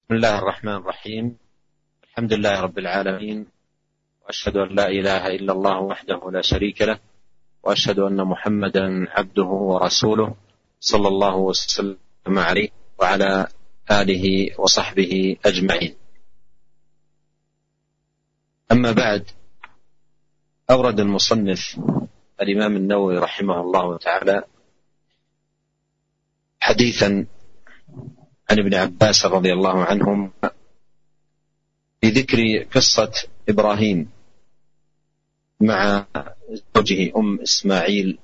بسم الله الرحمن الرحيم. الحمد لله رب العالمين، وأشهد أن لا إله إلا الله وحده لا شريك له، وأشهد أن محمدا عبده ورسوله صلى الله وسلم عليه وعلى آله وصحبه أجمعين. أما بعد، أورد المصنف الإمام النووي رحمه الله تعالى حديثا عن ابن عباس رضي الله عنهم في ذكر قصة إبراهيم مع زوجه إسماعيل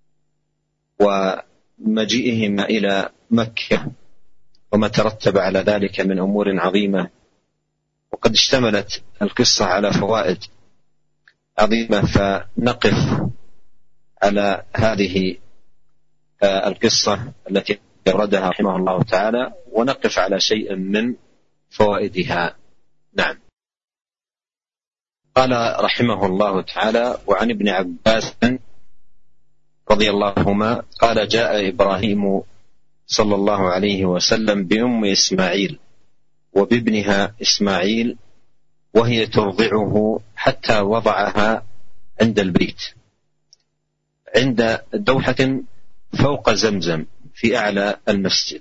ومجيئهما إلى مكة وما ترتب على ذلك من أمور عظيمة. وقد اشتملت القصة على فوائد عظيمة، فنقف على هذه القصة التي أوردها رحمه الله تعالى ونقف على شيء من فوائدها. نعم. قال رحمه الله تعالى: وعن ابن عباس رضي الله عنهما قال: جاء إبراهيم صلى الله عليه وسلم بأم إسماعيل وبابنها إسماعيل وهي ترضعه حتى وضعها عند البيت عند دوحة فوق زمزم في أعلى المسجد.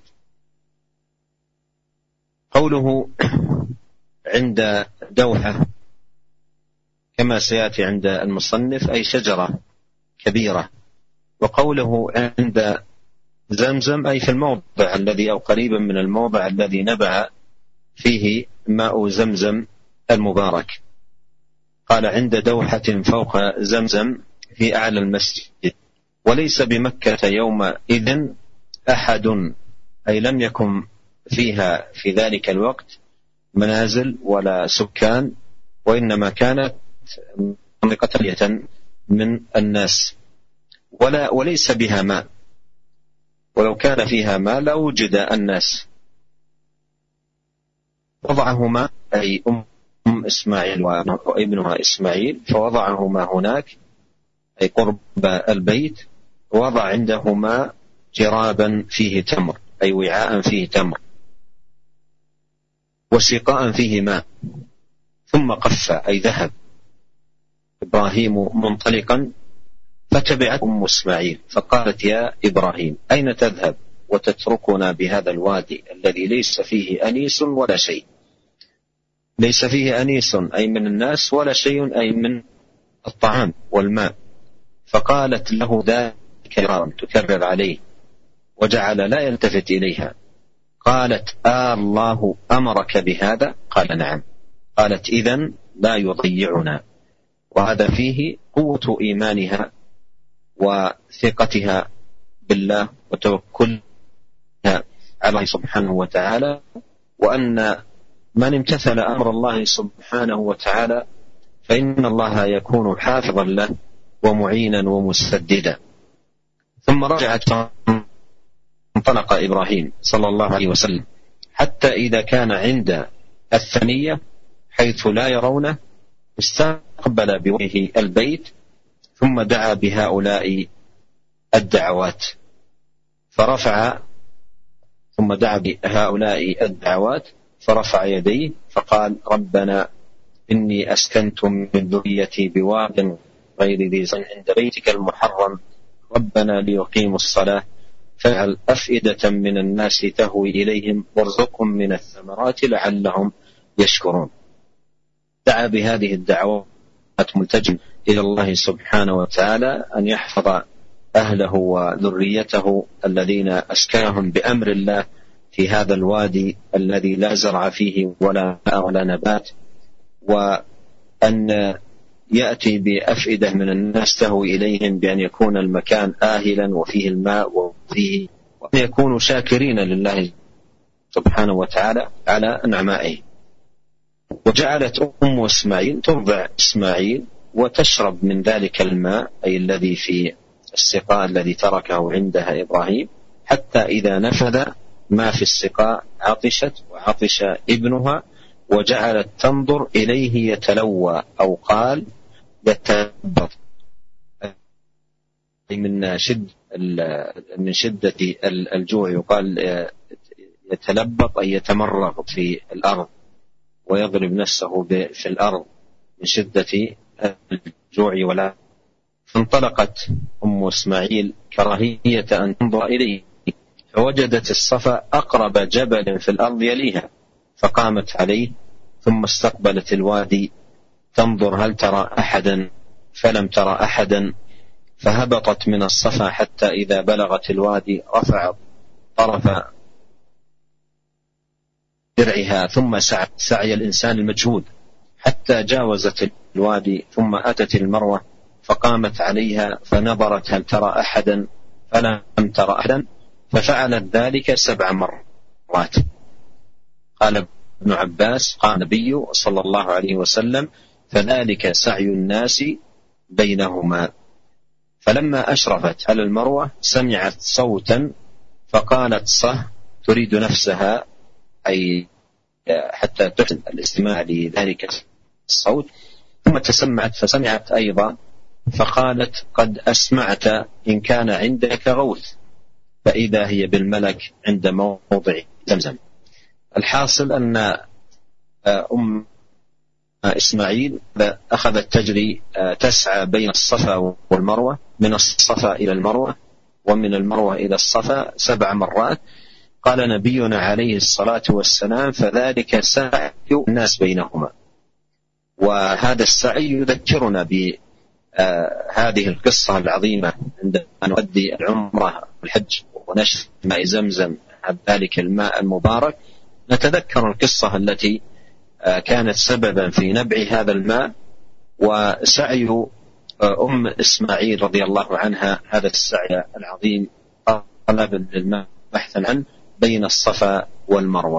قوله عند دوحة كما سيأتي عند المصنف أي شجرة كبيرة، وقوله عند زمزم أي في الموضع الذي أو قريبا من الموضع الذي نبع فيه ماء زمزم المبارك. قال عند دوحة فوق زمزم في أعلى المسجد. وليس بمكة يومئذ أحد، أي لم يكن فيها في ذلك الوقت منازل ولا سكان، وإنما كانت منطقة من الناس وليس بها ماء، ولو كان فيها ماء لوجد الناس. وضعهما أي إسماعيل وابنها إسماعيل، فوضعهما هناك أي قرب البيت، وضع عندهما جرابا فيه تمر أي وعاء فيه تمر وسقاء فيه ماء، ثم قف أي ذهب إبراهيم منطلقا، فتبعته إسماعيل فقالت: يا إبراهيم أين تذهب وتتركنا بهذا الوادي الذي ليس فيه أنيس ولا شيء؟ ليس فيه أنيس أي من الناس ولا شيء أي من الطعام والماء. فقالت له ذلك تكرر عليه وجعل لا يلتفت إليها. قالت: الله أمرك بهذا؟ قال: نعم. قالت: إذن لا يضيعنا. وهذا فيه قوة إيمانها وثقتها بالله وتوكلها على الله سبحانه وتعالى، وأن من امتثل أمر الله سبحانه وتعالى فإن الله يكون حافظا له ومعينا ومسددا. ثم رجعت انطلق إبراهيم صلى الله عليه وسلم حتى إذا كان عند الثنية حيث لا يرونه استقبل بوجهه البيت، ثم دعا بهؤلاء الدعوات فرفع يديه فقال: ربنا إني أسكنت من ذريتي بواد غير ذي زرع عند بيتك المحرم ربنا ليقيموا الصلاة فاجعل أفئدة من الناس تهوي إليهم وارزقهم من الثمرات لعلهم يشكرون. دعا بهذه الدعوات ملتجئا إلى الله سبحانه وتعالى أن يحفظ أهله وذريته الذين أسكنهم بأمر الله في هذا الوادي الذي لا زرع فيه ولا ماء ولا نبات، وأن يأتي بأفئدة من الناس تهوي إليهم بأن يكون المكان آهلا وفيه الماء وفيه، وأن يكونوا شاكرين لله سبحانه وتعالى على نعمائه. وجعلت أم إسماعيل ترضع إسماعيل وتشرب من ذلك الماء أي الذي في السقاء الذي تركه عندها إبراهيم، حتى إذا نفذ ما في السقاء عطشت وعطش ابنها، وجعلت تنظر إليه يتلوى أو قال يتبض من شدة الجوع، يقال يتلبط أي يتمرغ في الأرض ويضرب نفسه في الأرض من شدة الجوع ولا. فانطلقت أم إسماعيل كراهية أن تنظر إليه، فوجدت الصفا أقرب جبل في الأرض يليها، فقامت عليه ثم استقبلت الوادي تنظر هل ترى أحدا، فلم ترى أحدا، فهبطت من الصفا حتى إذا بلغت الوادي رفعت طرف درعها ثم سعي الإنسان المجهود حتى جاوزت الوادي، ثم أتت المروة فقامت عليها فنظرت هل ترى أحدا، فلم ترى أحدا، ففعلت ذلك 7 مرات. قال ابن عباس قال النبي صلى الله عليه وسلم: فذلك سعي الناس بينهما. فلما أشرفت على المروة سمعت صوتا فقالت صه، تريد نفسها أي حتى تحسن الاستماع لذلك الصوت، ثم تسمعت فسمعت أيضا فقالت: قد أسمعت إن كان عندك غوث، فإذا هي بالملك عند موضع زمزم. الحاصل أن أم إسماعيل أخذت تجري تسعى بين الصفا والمروة، من الصفا إلى المروة ومن المروة إلى الصفا 7 مرات. قال نبينا عليه الصلاة والسلام: فذلك سعي الناس بينهما. وهذا السعي يذكرنا بهذه القصة العظيمة عندما نؤدي العمرة والحج ونشرب ماء زمزم، ذلك الماء المبارك، نتذكر القصة التي كانت سببا في نبع هذا الماء وسعي أم إسماعيل رضي الله عنها هذا السعي العظيم طلبا للماء بحثا عنه بين الصفا والمروة.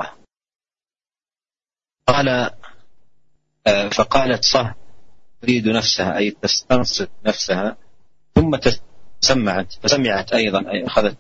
فقالت صه تريد نفسها أي تستنصت نفسها، ثم فسمعت أيضا أي أخذت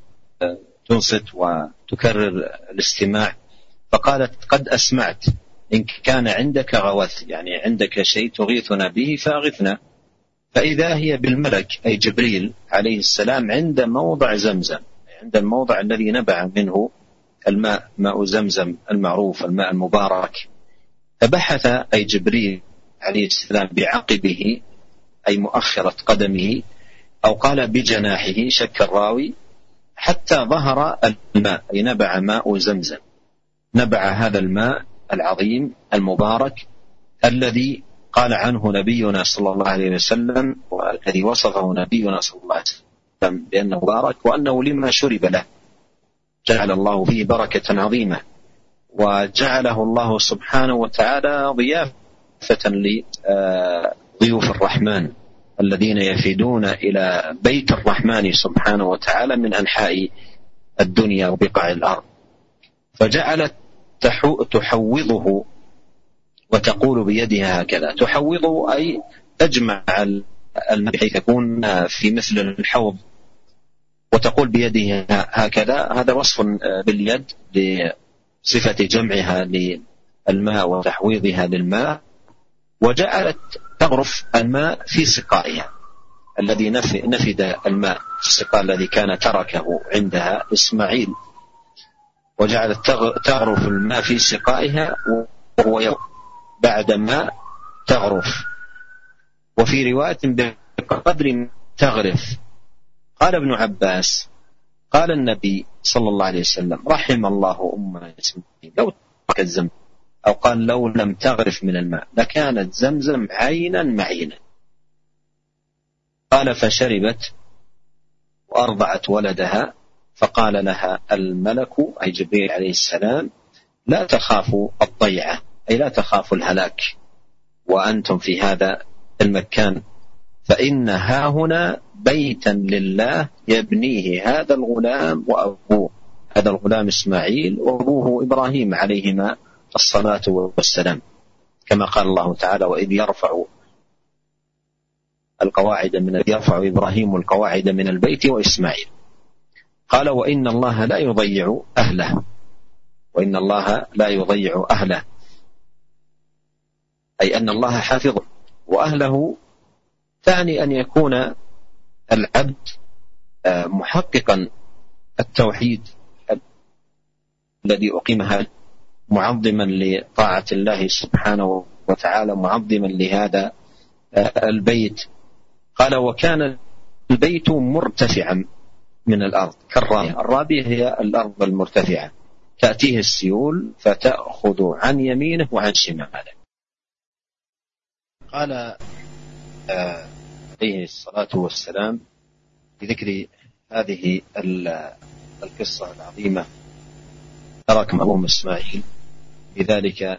تنصت وتكرر الاستماع، فقالت: قد أسمعت إن كان عندك غوث، يعني عندك شيء تغيثنا به فأغثنا. فإذا هي بالملك أي جبريل عليه السلام عند موضع زمزم، عند الموضع الذي نبع منه الماء، ماء زمزم المعروف الماء المبارك. فبحث أي جبريل عليه السلام بعقبه أي مؤخرة قدمه أو قال بجناحه، شك الراوي، حتى ظهر الماء أي نبع ماء زمزم، نبع هذا الماء العظيم المبارك الذي قال عنه نبينا صلى الله عليه وسلم، والذي وصفه نبينا صلى الله عليه وسلم بأنه مبارك وأنه لما شرب له جعل الله فيه بركة عظيمة، وجعله الله سبحانه وتعالى ضيافة لضيوف الرحمن الذين يفيدون إلى بيت الرحمن سبحانه وتعالى من أنحاء الدنيا وبقاع الأرض. فجعلت تحوضه وتقول بيدها هكذا، تحوضه أي تجمع الماء بحيث يكون في مثل الحوض، وتقول بيدها هكذا. هذا وصف باليد لصفة جمعها للماء وتحويضها للماء. وجعلت تغرف الماء في سقائها الذي نفد الماء في السقاء الذي كان تركه عندها إسماعيل، وجعلت تغرف الماء في سقائها وهو يوم بعدما تغرف، وفي رواية بقدر تغرف. قال ابن عباس قال النبي صلى الله عليه وسلم: رحم الله أم إسماعيل لو تركت زمزم، أو قال لو لم تغرف من الماء لكانت زمزم عينا معينا. قال: فشربت وأرضعت ولدها، فقال لها الملك أي جبريل عليه السلام: لا تخافوا الضيعة أي لا تخافوا الهلاك وأنتم في هذا المكان، فإن هاهنا بيتا لله يبنيه هذا الغلام وأبوه، هذا الغلام إسماعيل وأبوه إبراهيم عليهما الصلاة والسلام، كما قال الله تعالى: وإذ يرفع إبراهيم القواعد من البيت وإسماعيل. قال: وإن الله لا يضيع أهله، وإن الله لا يضيع أهله أي أن الله حافظ، وأهله ثاني أن يكون العبد محققا التوحيد الذي أقيمها معظما لطاعة الله سبحانه وتعالى، معظما لهذا البيت. قال وكان البيت مرتفعا من الأرض كالرابية. الرابية هي الأرض المرتفعة، تأتيه السيول فتأخذ عن يمينه وعن شماله. قال عليه الصلاة والسلام بذكر هذه القصة العظيمة ترك أبوهم إسماعيل بذلك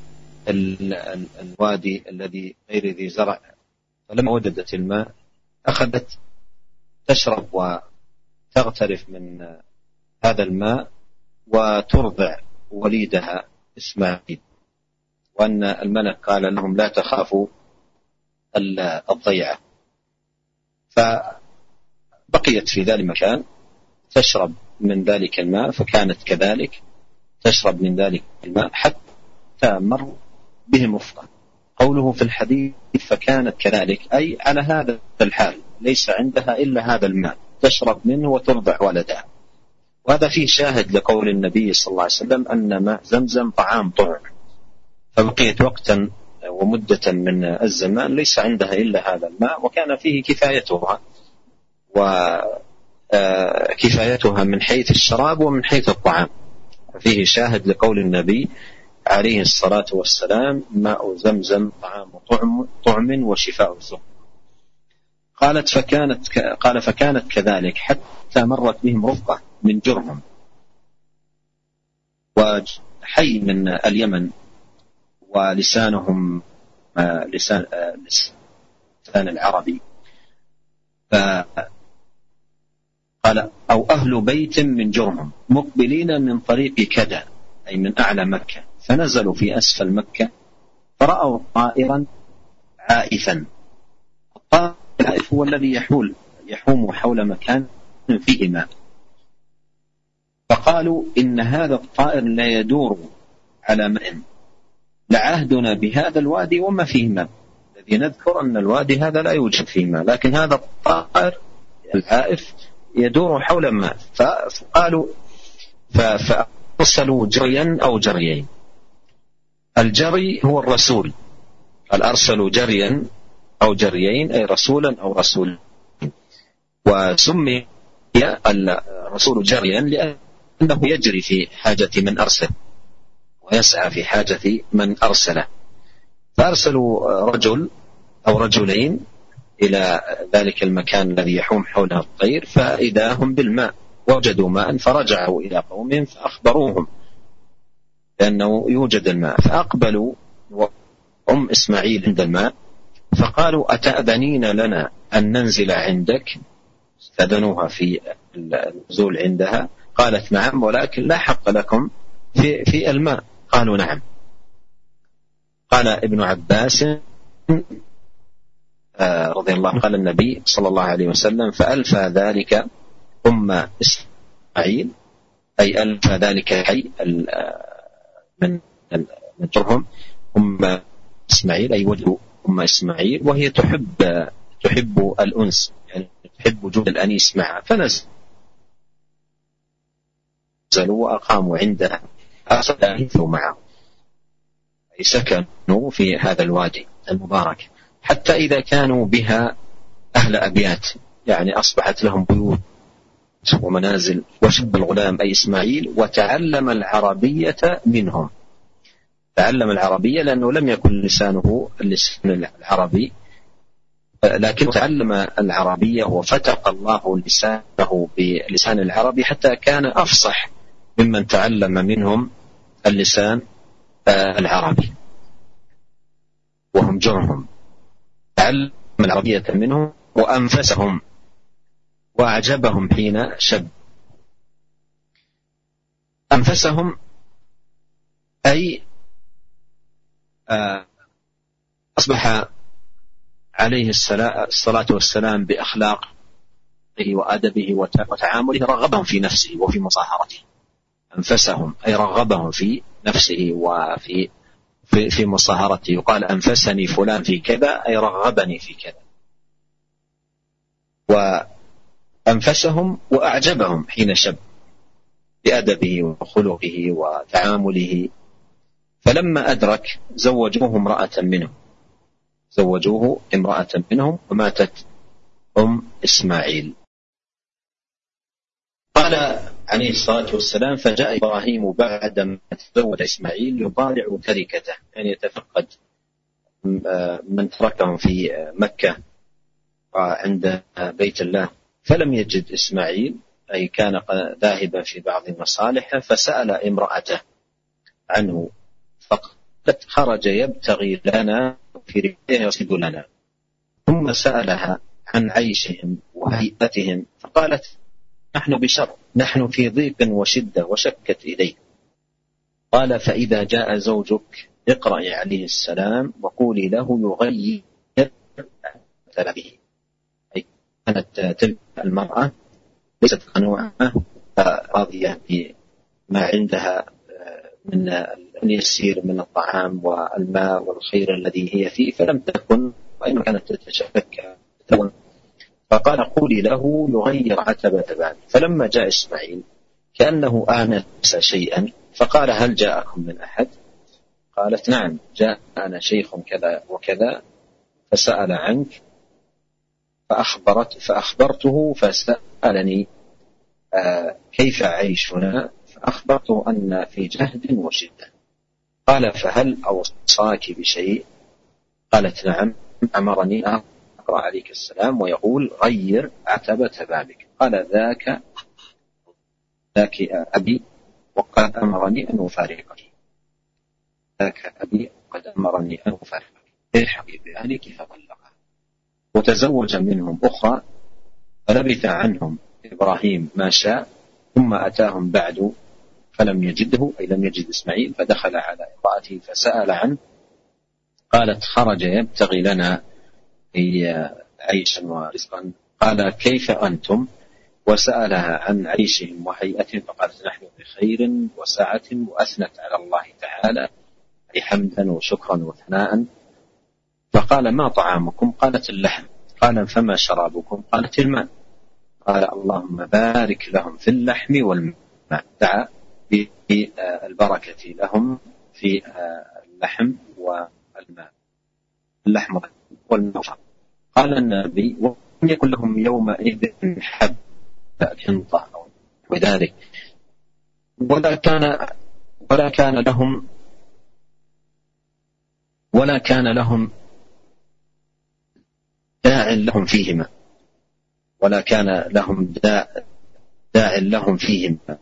الوادي الذي غير ذي زرع، فلما وجدت الماء أخذت تشرب وتغترف من هذا الماء وترضع وليدها إسماعيل، وأن الملك قال لهم لا تخافوا الضيعة. فبقيت في ذلك المكان تشرب من ذلك الماء، فكانت كذلك تشرب من ذلك الماء حتى مر بهم رفقة. قوله في الحديث فكانت كذلك أي على هذا الحال، ليس عندها إلا هذا الماء تشرب منه وترضع ولدها. وهذا فيه شاهد لقول النبي صلى الله عليه وسلم أن ماء زمزم طعام طعم، فبقيت وقتا ومدة من الزمان ليس عندها إلا هذا الماء، وكان فيه كفايتها وكفايتها من حيث الشراب ومن حيث الطعام. فيه شاهد لقول النبي عليه الصلاة والسلام ماء زمزم طعام طعم وشفاء السقم. قال فكانت كذلك حتى مرت بهم رفقة من جرهم، وحي من اليمن ولسانهم لسان العربي. فقال أو أهل بيت من جرهم مقبلين من طريق كدا أي من أعلى مكة، فنزلوا في أسفل مكة فرأوا طائرا عائفا. الطائر العائف هو الذي يحوم حول مكان فيه ماء، فقالوا إن هذا الطائر لا يدور على ماء، لعهدنا بهذا الوادي وما فيه ماء. الذي نذكر أن الوادي هذا لا يوجد فيه ماء، لكن هذا الطائر العائف يدور حول ماء. فقالوا فأرسلوا جريا أو جريين. الجري هو الرسول، قال أرسلوا جريا أو جريين أي رسولا أو رسول. وسمي الرسول جريا لأنه يجري في حاجة من أرسل ويسعى في حاجة من أرسله. فأرسلوا رجل أو رجلين إلى ذلك المكان الذي يحوم حوله الطير، فإذا هم بالماء وجدوا ماء، فرجعوا إلى قومهم فأخبروهم لأنه يوجد الماء، فأقبلوا وأم إسماعيل عند الماء فقالوا أتأذنين لنا أن ننزل عندك؟ استأذنوها في النزول عندها، قالت نعم ولكن لا حق لكم في الماء. قالوا نعم. قال ابن عباس رضي الله عنه قال النبي صلى الله عليه وسلم فألفى ذلك أم إسماعيل أي ألفى ذلك الحي من جرهم أم إسماعيل أي وجه أم إسماعيل، وهي تحب الأنس، يعني تحب وجود الأنيس معها، فنزلوا وأقاموا عندها أرسلوا معه أي سكنوا في هذا الوادي المبارك حتى إذا كانوا بها أهل أبيات، يعني أصبحت لهم بيوت ومنازل. وشب الغلام أي إسماعيل وتعلم العربية منهم، تعلم العربية لأنه لم يكن لسانه اللسان العربي، لكن تعلم العربية وفتق الله لسانه بلسان العربي حتى كان أفصح ممن تعلم منهم اللسان العربي، وهم جرهم. تعلم العربية منهم وأنفسهم وأعجبهم حين شب. أنفسهم أي أصبح عليه الصلاة والسلام بأخلاقه وأدبه وتعامله رغبهم في نفسه وفي مصاهرته. أنفسهم أي رغبهم في نفسه وفي في مصاهرته. يقال أنفسني فلان في كذا أي رغبني في كذا. وأنفسهم وأعجبهم حين شب، بأدبه وخلقه وتعامله. فلما أدرك زوجوه امرأة منهم وماتت إسماعيل. قال عليه الصلاة والسلام: فجاء إبراهيم بعدما تزوج إسماعيل يضارع تركته، يعني يتفقد من تركهم في مكة عند بيت الله، فلم يجد إسماعيل، أي كان ذاهبا في بعض مصالحه، فسأل امرأته عنه فقالت: خرج يبتغي لنا في رجله يصيد لنا. ثم سألها عن عيشهم وهيئتهم فقالت: نحن بشر، نحن في ضيق وشدة، وشكت إليه. قال: فإذا جاء زوجك اقرأي عليه السلام وقولي له يغير به. أي كانت تلك المرأة ليست قنوعة راضية بما عندها من اليسير من الطعام والماء والخير الذي هي فيه، فلم تكن، وإنما كانت تتشكى. فقال: قولي له يغير عتبة بابه. فلما جاء إسماعيل كأنه آنس شيئا فقال: هل جاءكم من أحد؟ قالت: نعم، جاءنا شيخ كذا وكذا فسأل عنك فأخبرته فسألني كيف عيشنا، فأخبرته أن في جهد وشدة. قال: فهل أوصاك بشيء؟ قالت: نعم، أمرني أقرأ عليك السلام ويقول غير عتبة بابك. قال: ذاك أبي وقد أمرني أن أفارقك. ذاك أبي وقد أمرني أن أفارقك. الحقي بأهلك فطلقها وتزوج منهم أخرى، فلبث عنهم إبراهيم ما شاء، ثم أتاهم بعد فلم يجده، أي لم يجد إسماعيل، فدخل على امرأته فسأل عنه. قالت: خرج يبتغي لنا عيشا ورزقا. قال: كيف أنتم؟ وسألها عن عيشهم وهيئتهم فقالت: نحن بخير وسعة، وأثنت على الله تعالى حمدا وشكرا وثناء. فقال: ما طعامكم؟ قالت: اللحم. قال: فما شرابكم؟ قالت: الماء. قال: اللهم بارك لهم في اللحم والماء. دعا بالبركة لهم في اللحم والماء، اللحم والماء. قال النبي: ولم يكن لهم يومئذ حب كنطة أو وذلك، ولا كان لهم داع لهم فيهما، ولا كان لهم داع لهم فيهما،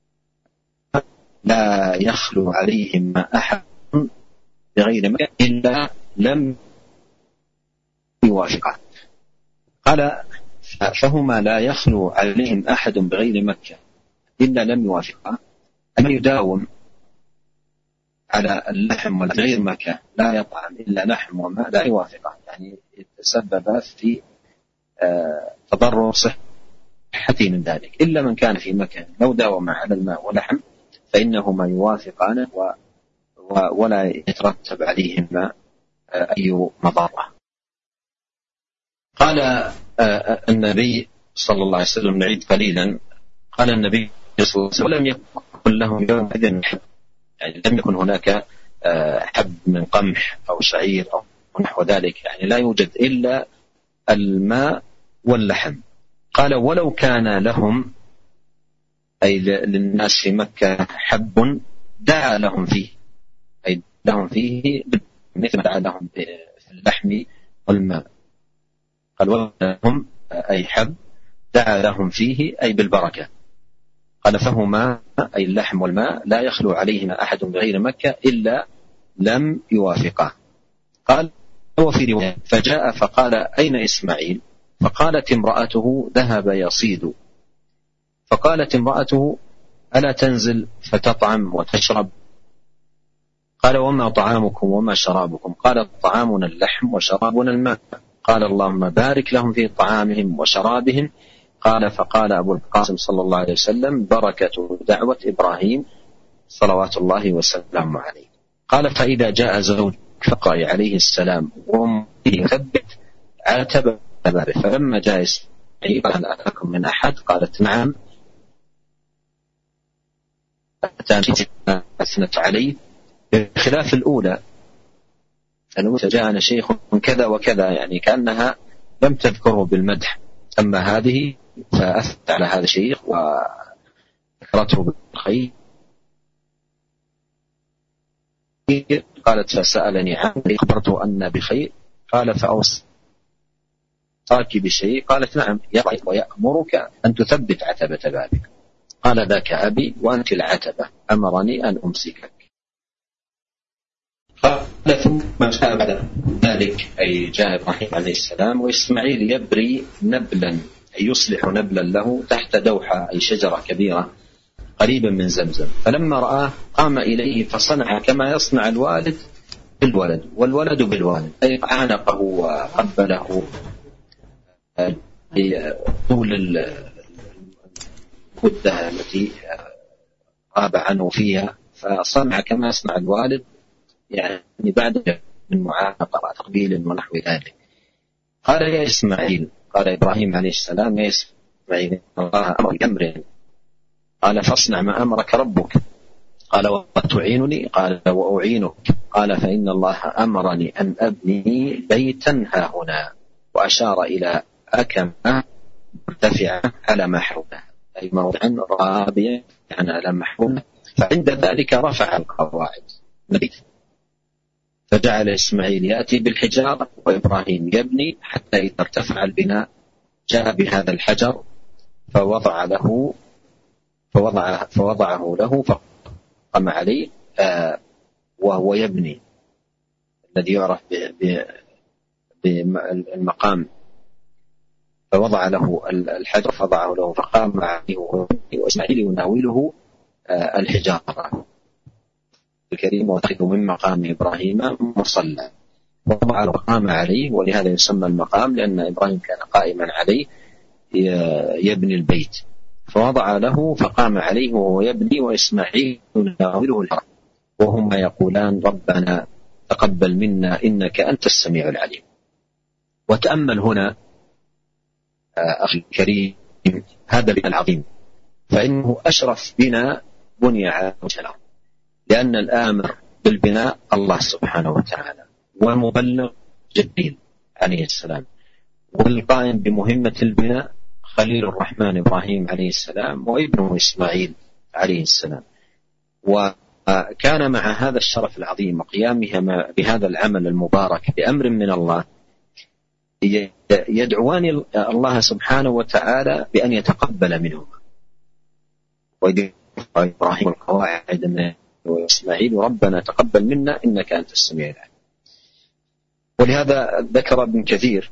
لا يخلو عليهم أحد بغير مكة إلا لم يوافقه. قال: فهما لا يخلو عليهم أحد بغير مكة إلا لم يوافقه، أما يداوم على اللحم والغير مكة لا يطعم إلا لحم وماء لا يوافقه، يعني يتسبب في تضرر صحته من ذلك. إلا من كان في مكة لو داوم على الماء واللحم فإنهما يوافقانه ولا يترتب عليهما أي مضرة. قال النبي صلى الله عليه وسلم: نعيد قليلا. قال النبي صلى الله عليه وسلم: ولم يكن لهم يومئذ حب، يعني لم يكن هناك حب من قمح أو شعير أو نحو ذلك، يعني لا يوجد إلا الماء واللحم. قال: ولو كان لهم، أي للناس في مكة، حب دعا لهم فيه، أي لهم فيه مثل ما دعا لهم في اللحم والماء. قال: ولهم أي حب دعا لهم فيه أي بالبركة. قال: فهما أي اللحم والماء لا يخلو عليهما أحد بغير مكة إلا لم يوافقه. قال: وفي رواية: فجاء فقال: أين إسماعيل؟ فقالت امرأته: ذهب يصيد. فقالت امرأته: ألا تنزل فتطعم وتشرب؟ قال: وما طعامكم وما شرابكم؟ قال: طعامنا اللحم وشرابنا الماء. قال: اللهم بارك لهم في طعامهم وشرابهم. قال: فقال أبو القاسم صلى الله عليه وسلم: بركة دعوة إبراهيم صلوات الله وسلامه عليه. قال: فإذا جاء زوج فقال عليه السلام يثبت عتبة بابه. فلما جاء إسماعيل: هل أتاكم من أحد؟ قالت: نعم، أثنت عليه بخلاف الأولى جاءنا شيخ كذا وكذا، يعني كأنها لم تذكره بالمدح. أما هذه فأثنت على هذا الشيخ وذكرته بالخير. قالت فسألني عنه أخبرته أن بخير، قال فأوصاك بشيء؟ قالت نعم، ويأمرك أن تثبت عتبة بابك. قال ذاك أبي وأنت العتبة، أمرني أن أمسكك. قال ثم جاء بعد ذلك أي جاء إبراهيم عليه السلام وإسماعيل يبري نبلا، أي يصلح نبلا له تحت دوحة أي شجرة كبيرة قريبا من زمزم، فلما رآه قام إليه فصنع كما يصنع الوالد بالولد والولد بالوالد، أي عانقه وقبله طول المدة التي غاب عنه فيها، فصنع كما يصنع الوالد يعني بعد من معانقة وتقبيل ونحو ذلك. قال يا إسماعيل، قال إبراهيم عليه السلام يا إسماعيل الله أمر بأمر، قال فاصنع ما أمرك ربك. قال وتعينني؟ قال وأعينك. قال فإن الله أمرني أن أبني بيتا ها هنا، وأشار إلى أكمة مرتفعة على ما حولها، أي موضعا رابيا يعني على ما حولها، فعند ذلك رفع القواعد البيت، فجعل إسماعيل يأتي بالحجارة وإبراهيم يبني، حتى إذا ارتفع البناء جاء بهذا الحجر فوضعه له فقام عليه وهو يبني، الذي يعرف بالمقام، فوضع له الحجر فوضعه له فقام عليه وإسماعيل يناوله الحجارة الكريم واتخذ من مقام إبراهيم مصلى، وضع وقام عليه، ولهذا يسمى المقام لأن إبراهيم كان قائما عليه يبني البيت، فوضع له فقام عليه وهو يبني وإسماعيل يناوله الحجر وهما يقولان ربنا تقبل منا إنك أنت السميع العليم. وتأمل هنا أخي الكريم هذا البناء العظيم، فإنه أشرف بناء بني على وجه الأرض، لأن الآمر بالبناء الله سبحانه وتعالى، والمبلغ جبريل عليه السلام، والقائم بمهمة البناء خليل الرحمن إبراهيم عليه السلام وابنه إسماعيل عليه السلام. وكان مع هذا الشرف العظيم وقيامها بهذا العمل المبارك بأمر من الله يدعوان الله سبحانه وتعالى بأن يتقبل منهما، وإذ إبراهيم القواعد من وإسماعيل ربنا تقبل منا إنك أنت السميع العليم. ولهذا ذكر ابن كثير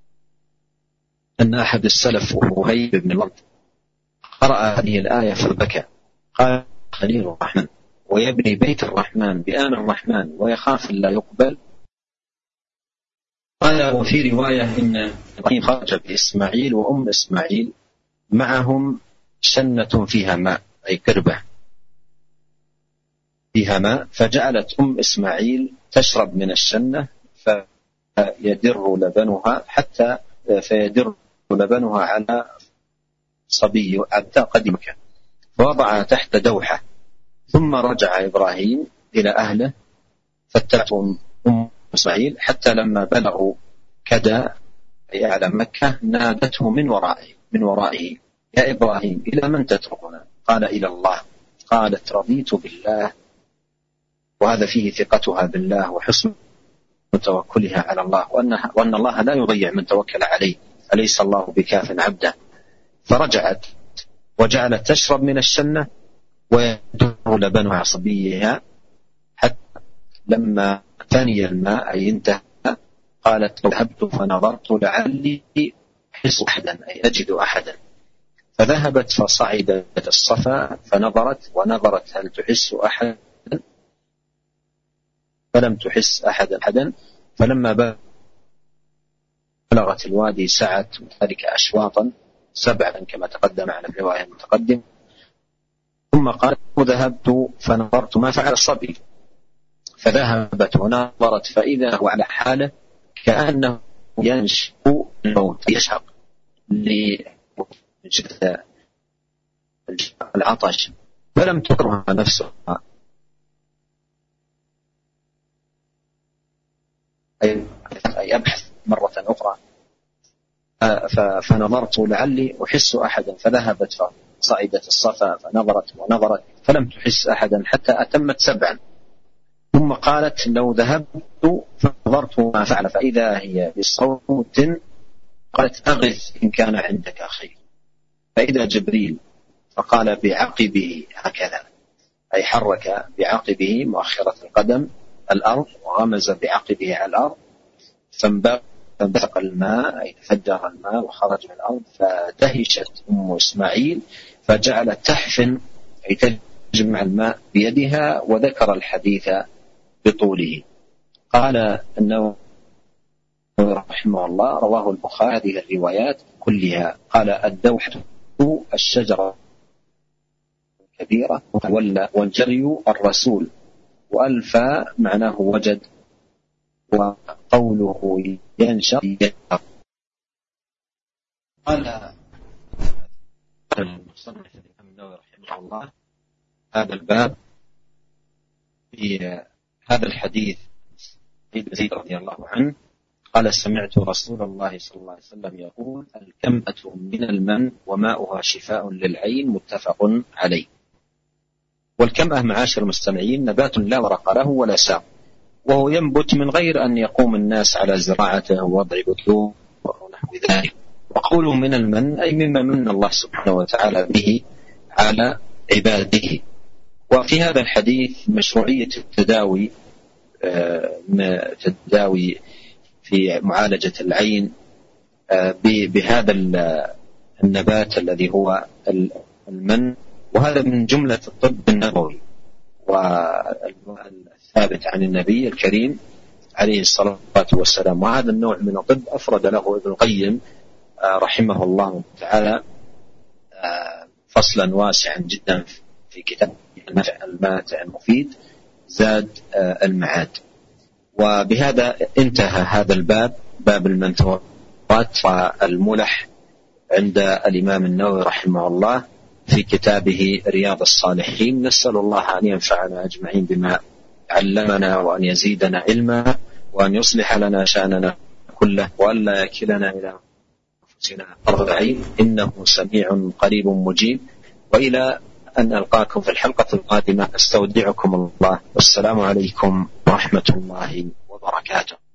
أن أحد السلف وهيب بن الورد قرأ هذه الآية فبكى، قال خليل الرحمن ويبني بيت الرحمن بآن الرحمن ويخاف لا يقبل. قال وفي رواية إن إبراهيم خرج بإسماعيل وأم إسماعيل معهم شنة فيها ماء، أي كربة فيها ماء، فجعلت أم إسماعيل تشرب من الشنة فيدر لبنها على صبي حتى قدمك، فوضعها تحت دوحة، ثم رجع إبراهيم إلى أهله فاتبعتهم أم إسماعيل حتى لما بلغوا كدا أي على مكة نادته من ورائه يا إبراهيم إلى من تتركنا؟ قال إلى الله. قالت رضيت بالله، وهذا فيه ثقتها بالله وحسن توكلها على الله، وأن الله لا يضيع من توكل عليه، أليس الله بكاف عبده. فرجعت وجعلت تشرب من الشنة ويدر لبنها صبيها حتى لما ثني الماء أي انتهى. قالت ذهبت فنظرت لعلي أحس أحدا أي أجد أحدا، فذهبت فصعدت الصفا فنظرت هل تحس أحدا، فلم تحس أحدا. فلما بلغت الوادي سعت ذلك أشواطا 7 كما تقدم على الرواية المتقدم، ثم قالت ذهبت فنظرت ما فعل الصبي، فذهبت ونظرت فإذا هو على حاله كأنه ينشق الموت، يشهق لشدة العطش، فلم تكره نفسها أي أبحث مرة أخرى. فنظرت لعلي أحس أحدا، فذهبت فصعدت الصفا فنظرت ونظرت فلم تحس أحدا حتى أتمت 7. ثم قالت لو ذهبت فنظرت ما فعل فإذا هي بصوت قالت أغث إن كان عندك خير، فإذا جبريل فقال بعقبه هكذا، أي حرك بعقبه مؤخرة القدم الأرض وغمز بعقبه على الأرض، فانبثق الماء أي تفجر الماء وخرج من الأرض، فدهشت أم إسماعيل فجعلت تحفن أي تجمع الماء بيدها، وذكر الحديث بطوله. قال النووي رحمه الله رواه البخاري هذه الروايات كلها. قال الدوحة الشجرة الكبيرة والجري الرسول، وألفى معناه وجد، وقوله ينشأ ينشأ. قال المصنف النووي رحمه الله هذا الباب في هذا الحديث يزيد رضي الله عنه قال سمعت رسول الله صلى الله عليه وسلم يقول الكمأة من المن وماؤها شفاء للعين، متفق عليه. والكمأة معاشر المستمعين نبات لا ورق له ولا ساق، وهو ينبت من غير أن يقوم الناس على زراعته ووضع بذور ونحو ذلك. وقوله من المن أي مما من الله سبحانه وتعالى به على عباده. وفي هذا الحديث مشروعية التداوي في معالجة العين بهذا النبات الذي هو المن، وهذا من جملة الطب النبوي والثابت عن النبي الكريم عليه الصلاة والسلام. وهذا النوع من الطب أفرد له ابن القيم رحمه الله تعالى فصلا واسعا جدا في كتاب الماتع المفيد زاد المعاد. وبهذا انتهى هذا الباب، باب المنثورات والملح عند الإمام النووي رحمه الله في كتابه رياض الصالحين. نسأل الله أن ينفعنا أجمعين بما علمنا، وأن يزيدنا علما، وأن يصلح لنا شأننا كله، وأن لا يكلنا إلى أنفسنا طرفة عين، إنه سميع قريب مجيب. وإلى أن ألقاكم في الحلقة القادمة، أستودعكم الله، والسلام عليكم ورحمة الله وبركاته.